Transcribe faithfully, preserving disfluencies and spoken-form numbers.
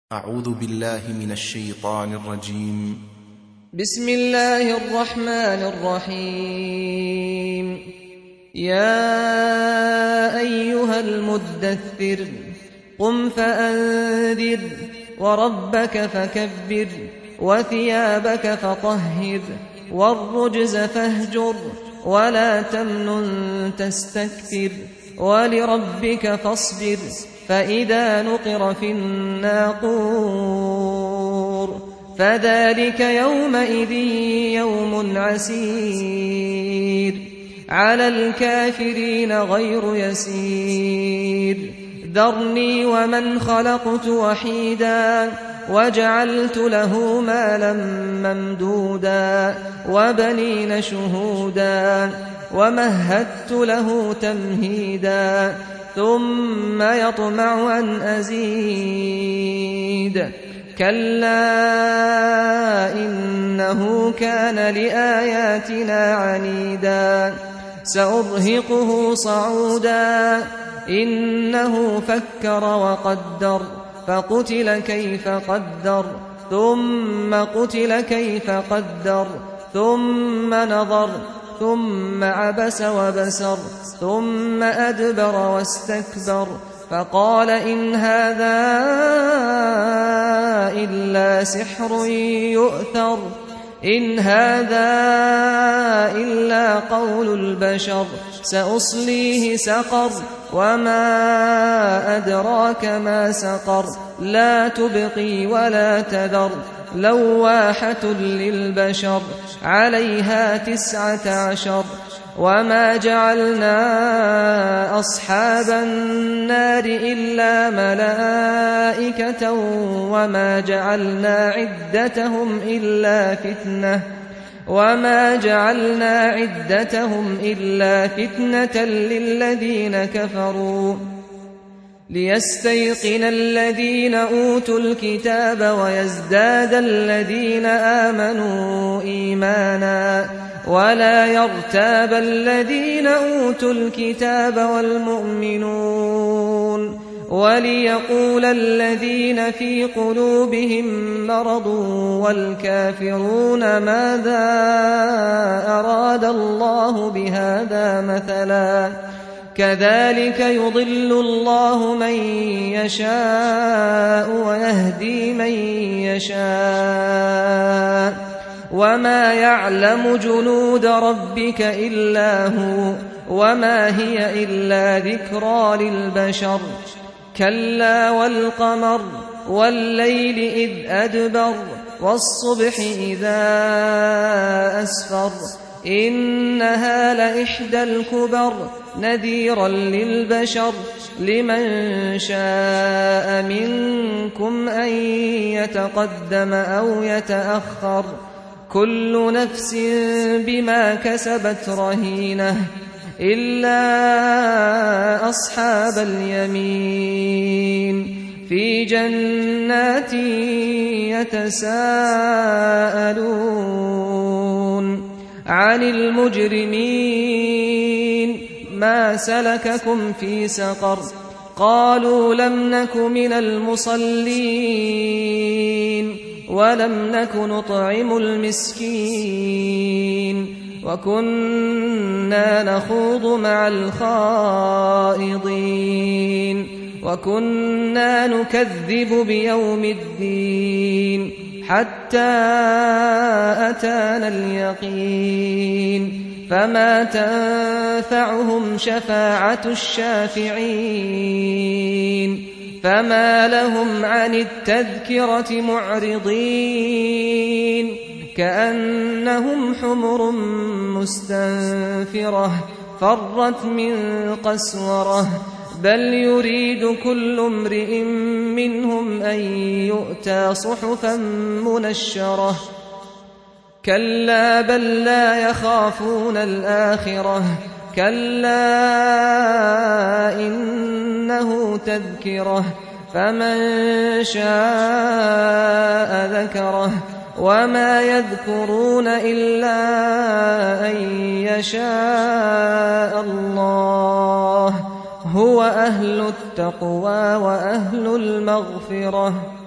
أعوذ بالله من الشيطان الرجيم. بسم الله الرحمن الرحيم. يا أيها المدثر قم فأنذر وربك فكبر وثيابك فطهر والرجز فاهجر ولا تمنن تستكثر ولربك فاصبر فإذا نقر في الناقور فذلك يومئذ يوم عسير على الكافرين غير يسير. ذرني ومن خلقت وحيدا وجعلت له مالا ممدودا وبنين شهودا ومهدت له تمهيدا ثم يطمع أن أزيد كلا إنه كان لآياتنا عنيدا سأرهقه صعودا إنه فكر وقدر فقتل كيف قدر ثم قتل كيف قدر ثم نظر ثم عبس وبسر ثم أدبر واستكبر فقال إن هذا إلا سحر يؤثر إن هذا إلا قول البشر سأصليه سقر وما أدراك ما سقر لا تبقي ولا تذر لواحة للبشر عليها تسعة عشر. وما جعلنا أصحاب النار إلا ملائكة وما جعلنا عدتهم إلا فتنة وما جعلنا عدتهم إلا فتنة للذين كفروا ليستيقن الذين أوتوا الكتاب ويزداد الذين آمنوا إيمانا ولا يرتاب الذين أوتوا الكتاب والمؤمنون وليقول الذين في قلوبهم مرض والكافرون ماذا أراد الله بهذا مثلا كذلك يضل الله من يشاء ويهدي من يشاء وما يعلم جنود ربك إلا هو وما هي إلا ذكرى للبشر. كلا والقمر والليل إذ أدبر والصبح إذا أسفر إنها لإحدى الكبر نذيرا للبشر لمن شاء منكم أن يتقدم أو يتأخر كل نفس بما كسبت رهينة إلا أصحاب اليمين في جنات يتساءلون عن المجرمين ما سلككم في سقر قالوا لم نك من المصلين ولم نك نطعم المسكين وكنا نخوض مع الخائضين وكنا نكذب بيوم الدين حتى أتانا اليقين فما تنفعهم شفاعة الشافعين فما لهم عن التذكرة معرضين كأنهم حمر مستنفرة فرت من قسورة بل يريد كل امرئ منهم أن يؤتى صحفا منشرة كلا بل لا يخافون الآخرة كلا إنه تذكرة فمن شاء ذكره وما يذكرون إلا أن يشاء الله هو أهل التقوى وأهل المغفرة.